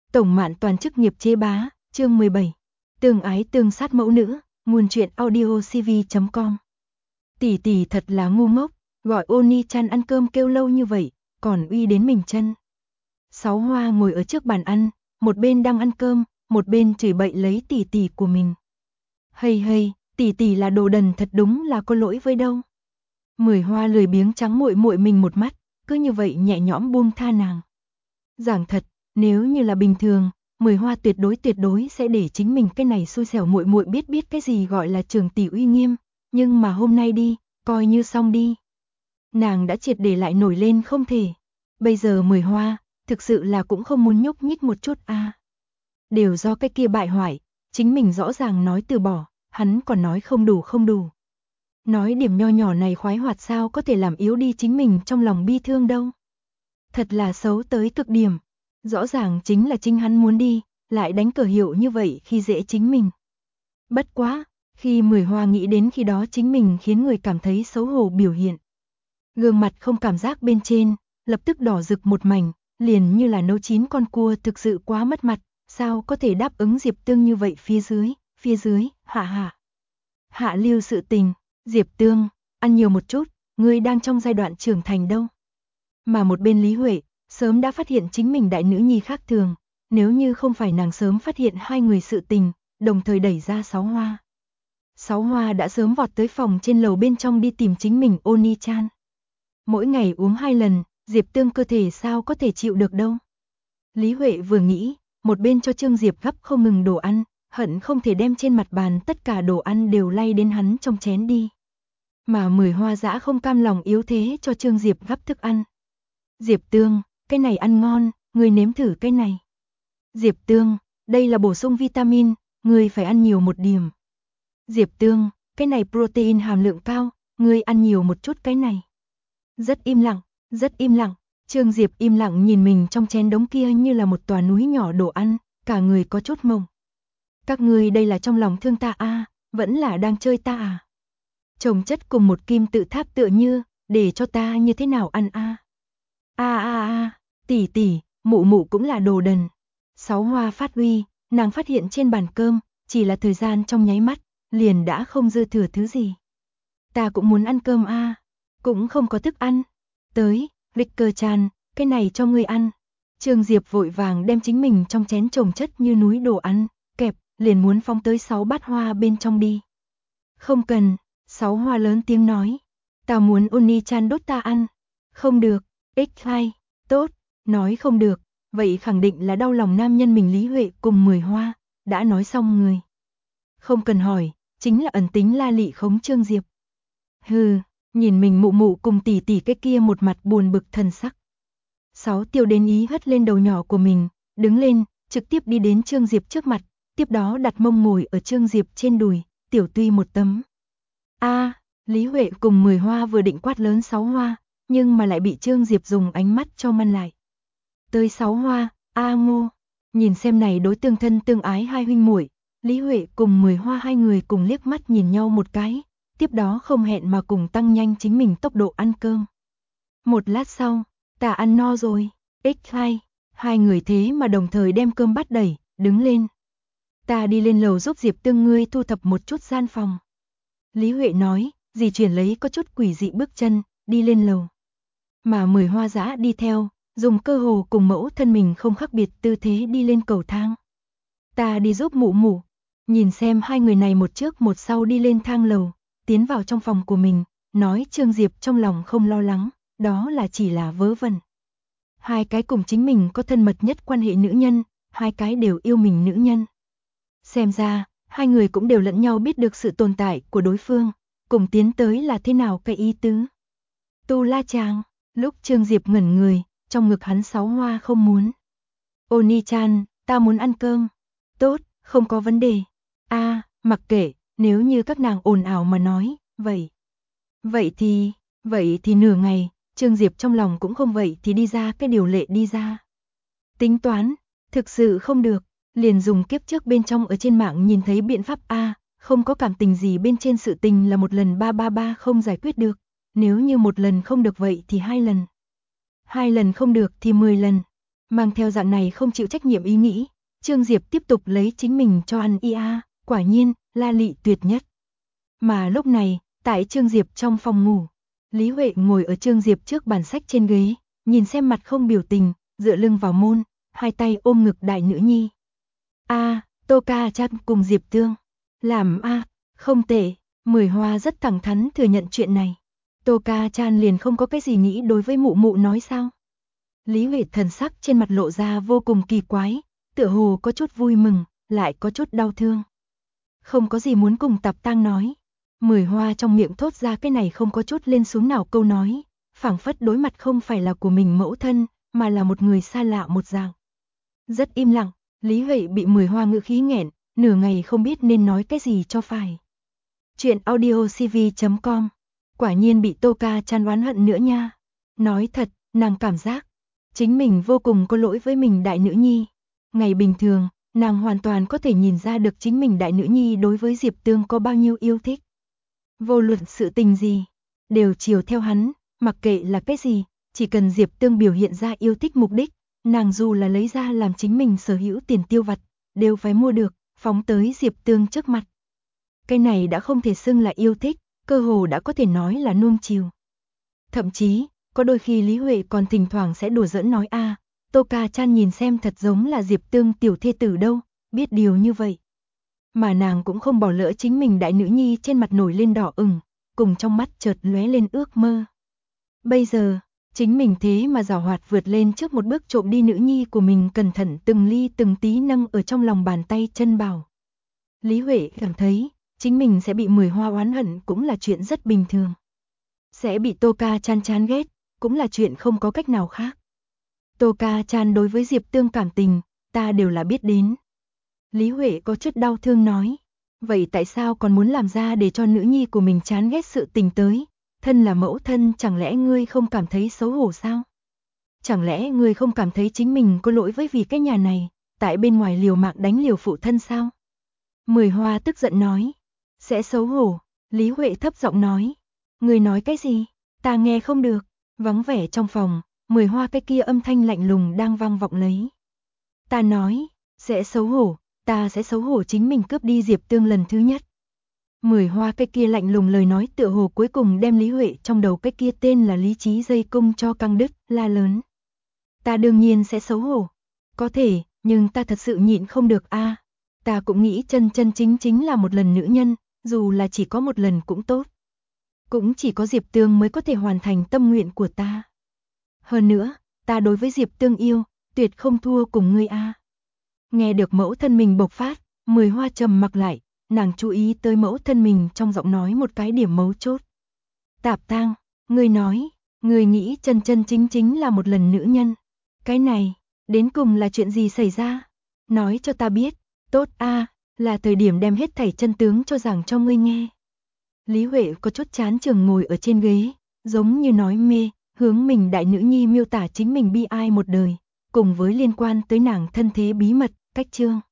Tổng Mạn Toàn chức nghiệp chế bá, chương 17. Tương ái tương sát mẫu nữ, nguồn truyện audiocv.com. Tỷ tỷ thật là ngu ngốc, gọi Oni-chan ăn cơm kêu lâu như vậy, còn uy đến mình chân. Sáu Hoa ngồi ở trước bàn ăn, một bên đang ăn cơm, một bên chửi bậy lấy tỷ tỷ của mình. Hây, tỷ tỷ là đồ đần thật đúng là có lỗi với đâu. Mười Hoa lười biếng trắng muội muội mình một mắt, cứ như vậy nhẹ nhõm buông tha nàng. Giảng thật, nếu như là bình thường, Mười Hoa tuyệt đối sẽ để chính mình cái này xui xẻo muội muội biết cái gì gọi là trường tỷ uy nghiêm, nhưng mà hôm nay đi, coi như xong đi. Nàng đã triệt để lại nổi lên không thể. Bây giờ Mười Hoa, thực sự là cũng không muốn nhúc nhích một chút a. Đều do cái kia bại hoại, chính mình rõ ràng nói từ bỏ, hắn còn nói không đủ. Nói điểm nho nhỏ này khoái hoạt sao có thể làm yếu đi chính mình trong lòng bi thương đâu. Thật là xấu tới cực điểm. Rõ ràng chính là chính hắn muốn đi, lại đánh cờ hiệu như vậy khi dễ chính mình. Bất quá, khi Mười Hoa nghĩ đến khi đó chính mình khiến người cảm thấy xấu hổ biểu hiện. Gương mặt không cảm giác bên trên, lập tức đỏ rực một mảnh, liền như là nấu chín con cua thực sự quá mất mặt, sao có thể đáp ứng Diệp Tương như vậy phía dưới, hạ lưu sự tình, Diệp Tương, ăn nhiều một chút, ngươi đang trong giai đoạn trưởng thành đâu. Mà một bên Lý Huệ, sớm đã phát hiện chính mình đại nữ nhi khác thường, nếu như không phải nàng sớm phát hiện hai người sự tình, đồng thời đẩy ra Sáu Hoa. Sáu Hoa đã sớm vọt tới phòng trên lầu bên trong đi tìm chính mình Oni-chan. Mỗi ngày uống 2 lần, Diệp Tương cơ thể sao có thể chịu được đâu. Lý Huệ vừa nghĩ, một bên cho Trương Diệp gấp không ngừng đồ ăn, hận không thể đem trên mặt bàn tất cả đồ ăn đều lay đến hắn trong chén đi. Mà Mười Hoa dã không cam lòng yếu thế cho Trương Diệp gấp thức ăn. Diệp Tương, cái này ăn ngon, ngươi nếm thử cái này. Diệp Tương, đây là bổ sung vitamin, ngươi phải ăn nhiều một điểm. Diệp Tương, cái này protein hàm lượng cao, ngươi ăn nhiều một chút cái này. Rất im lặng, Trương Diệp im lặng nhìn mình trong chén đống kia như là một tòa núi nhỏ đồ ăn, cả người có chút mông. Các ngươi đây là trong lòng thương ta à, vẫn là đang chơi ta à? Chồng chất cùng một kim tự tháp tựa như, để cho ta như thế nào ăn a? Tỷ, mụ cũng là đồ đần. Sáu Hoa phát uy, nàng phát hiện trên bàn cơm, chỉ là thời gian trong nháy mắt, liền đã không dư thừa thứ gì. Ta cũng muốn ăn cơm a, cũng không có thức ăn. Tới, Ricker-chan, cái này cho ngươi ăn. Trương Diệp vội vàng đem chính mình trong chén chồng chất như núi đồ ăn, kẹp, liền muốn phóng tới 6 bát hoa bên trong đi. Không cần, Sáu Hoa lớn tiếng nói. Ta muốn Oni-chan đốt ta ăn. Không được, X2, tốt, nói không được, vậy khẳng định là đau lòng nam nhân mình Lý Huệ cùng Mười Hoa, đã nói xong người. Không cần hỏi, chính là ẩn tính la lị khống Trương Diệp. Hừ, nhìn mình mụ cùng tỷ cái kia một mặt buồn bực thần sắc. Sáu Tiêu đến ý hất lên đầu nhỏ của mình, đứng lên, trực tiếp đi đến Trương Diệp trước mặt, tiếp đó đặt mông ngồi ở Trương Diệp trên đùi, tiểu tuy một tấm. Lý Huệ cùng Mười Hoa vừa định quát lớn Sáu Hoa, nhưng mà lại bị Trương Diệp dùng ánh mắt cho ngăn lại. Tới Sáu Hoa, Ngô, nhìn xem này đối tương thân tương ái hai huynh muội, Lý Huệ cùng Mười Hoa hai người cùng liếc mắt nhìn nhau một cái, tiếp đó không hẹn mà cùng tăng nhanh chính mình tốc độ ăn cơm. Một lát sau, ta ăn no rồi, X2, hai người thế mà đồng thời đem cơm bát đẩy, đứng lên. Ta đi lên lầu giúp Diệp Tương ngươi thu thập một chút gian phòng. Lý Huệ nói, dì chuyển lấy có chút quỷ dị bước chân, đi lên lầu. Mà Mười Hoa dã đi theo, dùng cơ hồ cùng mẫu thân mình không khác biệt tư thế đi lên cầu thang. Ta đi giúp mụ, nhìn xem hai người này một trước một sau đi lên thang lầu, tiến vào trong phòng của mình, nói Trương Diệp trong lòng không lo lắng, đó là chỉ là vớ vẩn. Hai cái cùng chính mình có thân mật nhất quan hệ nữ nhân, hai cái đều yêu mình nữ nhân. Xem ra, hai người cũng đều lẫn nhau biết được sự tồn tại của đối phương, cùng tiến tới là thế nào cái ý tứ. Tu La chàng, lúc Trương Diệp ngẩn người, trong ngực hắn Sáu Hoa không muốn. Oni-chan, ta muốn ăn cơm. Tốt, không có vấn đề. Mặc kệ, nếu như các nàng ồn ào mà nói, vậy thì nửa ngày, Trương Diệp trong lòng cũng không vậy thì đi ra cái điều lệ đi ra. Tính toán, thực sự không được, liền dùng kiếp trước bên trong ở trên mạng nhìn thấy biện pháp không có cảm tình gì bên trên sự tình là một lần 333 không giải quyết được, nếu như một lần không được vậy thì 2 lần. 2 lần không được thì 10 lần. Mang theo dạng này không chịu trách nhiệm ý nghĩ, Trương Diệp tiếp tục lấy chính mình cho ăn quả nhiên, la lị tuyệt nhất. Mà lúc này, tại Trương Diệp trong phòng ngủ, Lý Huệ ngồi ở Trương Diệp trước bàn sách trên ghế, nhìn xem mặt không biểu tình, dựa lưng vào môn, hai tay ôm ngực đại nữ nhi. Tô Ca Chan cùng Diệp Tương. Làm không tệ, Mười Hoa rất thẳng thắn thừa nhận chuyện này. Tô Ca Chan liền không có cái gì nghĩ đối với mụ mụ nói sao? Lý Huệ thần sắc trên mặt lộ ra vô cùng kỳ quái, tựa hồ có chút vui mừng, lại có chút đau thương. Không có gì muốn cùng Tạp Tang nói. Mười Hoa trong miệng thốt ra cái này không có chút lên xuống nào câu nói, phảng phất đối mặt không phải là của mình mẫu thân, mà là một người xa lạ một dạng. Rất im lặng, Lý Huệ bị Mười Hoa ngữ khí nghẹn, nửa ngày không biết nên nói cái gì cho phải. Chuyện audiocv.com. Quả nhiên bị Tô Ca Chan oán hận nữa nha. Nói thật, nàng cảm giác chính mình vô cùng có lỗi với mình đại nữ nhi. Ngày bình thường, nàng hoàn toàn có thể nhìn ra được chính mình đại nữ nhi đối với Diệp Tương có bao nhiêu yêu thích. Vô luận sự tình gì, đều chiều theo hắn, mặc kệ là cái gì, chỉ cần Diệp Tương biểu hiện ra yêu thích mục đích, nàng dù là lấy ra làm chính mình sở hữu tiền tiêu vặt, đều phải mua được, phóng tới Diệp Tương trước mặt. Cái này đã không thể xưng là yêu thích, cơ hồ đã có thể nói là nuông chiều. Thậm chí, có đôi khi Lý Huệ còn thỉnh thoảng sẽ đùa giỡn nói Tô Ca Chan nhìn xem thật giống là Diệp Tương tiểu thê tử đâu, biết điều như vậy. Mà nàng cũng không bỏ lỡ chính mình đại nữ nhi trên mặt nổi lên đỏ ửng, cùng trong mắt chợt lóe lên ước mơ. Bây giờ, chính mình thế mà giảo hoạt vượt lên trước một bước trộm đi nữ nhi của mình, cẩn thận từng ly từng tí nâng ở trong lòng bàn tay chân bảo. Lý Huệ cảm thấy, chính mình sẽ bị Mười Hoa oán hận cũng là chuyện rất bình thường. Sẽ bị Tô Ca Chan chán ghét, cũng là chuyện không có cách nào khác. Tô Ca Chan đối với Diệp Tương cảm tình, ta đều là biết đến. Lý Huệ có chút đau thương nói, vậy tại sao còn muốn làm ra để cho nữ nhi của mình chán ghét sự tình tới? Thân là mẫu thân, chẳng lẽ ngươi không cảm thấy xấu hổ sao? Chẳng lẽ ngươi không cảm thấy chính mình có lỗi với vì cái nhà này, tại bên ngoài liều mạng đánh liều phụ thân sao? Mười Hoa tức giận nói, sẽ xấu hổ. Lý Huệ thấp giọng nói, ngươi nói cái gì? Ta nghe không được. Vắng vẻ trong phòng, Mười Hoa cái kia âm thanh lạnh lùng đang vang vọng lấy. Ta nói, sẽ xấu hổ, ta sẽ xấu hổ chính mình cướp đi Diệp Tương lần thứ nhất. Mười Hoa cái kia lạnh lùng lời nói tựa hồ cuối cùng đem Lý Huệ trong đầu cái kia tên là lý trí dây cung cho căng đứt, la lớn. Ta đương nhiên sẽ xấu hổ. Có thể, nhưng ta thật sự nhịn không được Ta cũng nghĩ chân chân chính là một lần nữ nhân, dù là chỉ có một lần cũng tốt. Cũng chỉ có Diệp Tương mới có thể hoàn thành tâm nguyện của ta. Hơn nữa, ta đối với Diệp Tương yêu, tuyệt không thua cùng ngươi Nghe được mẫu thân mình bộc phát, Mười Hoa trầm mặc lại, nàng chú ý tới mẫu thân mình trong giọng nói một cái điểm mấu chốt. Tạp Tang, ngươi nói, ngươi nghĩ chân chân chính là một lần nữ nhân. Cái này, đến cùng là chuyện gì xảy ra? Nói cho ta biết, tốt là thời điểm đem hết thảy chân tướng cho rằng cho ngươi nghe. Lý Huệ có chút chán chường ngồi ở trên ghế, giống như nói mê, hướng mình đại nữ nhi miêu tả chính mình bi ai một đời, cùng với liên quan tới nàng thân thế bí mật, cách chương.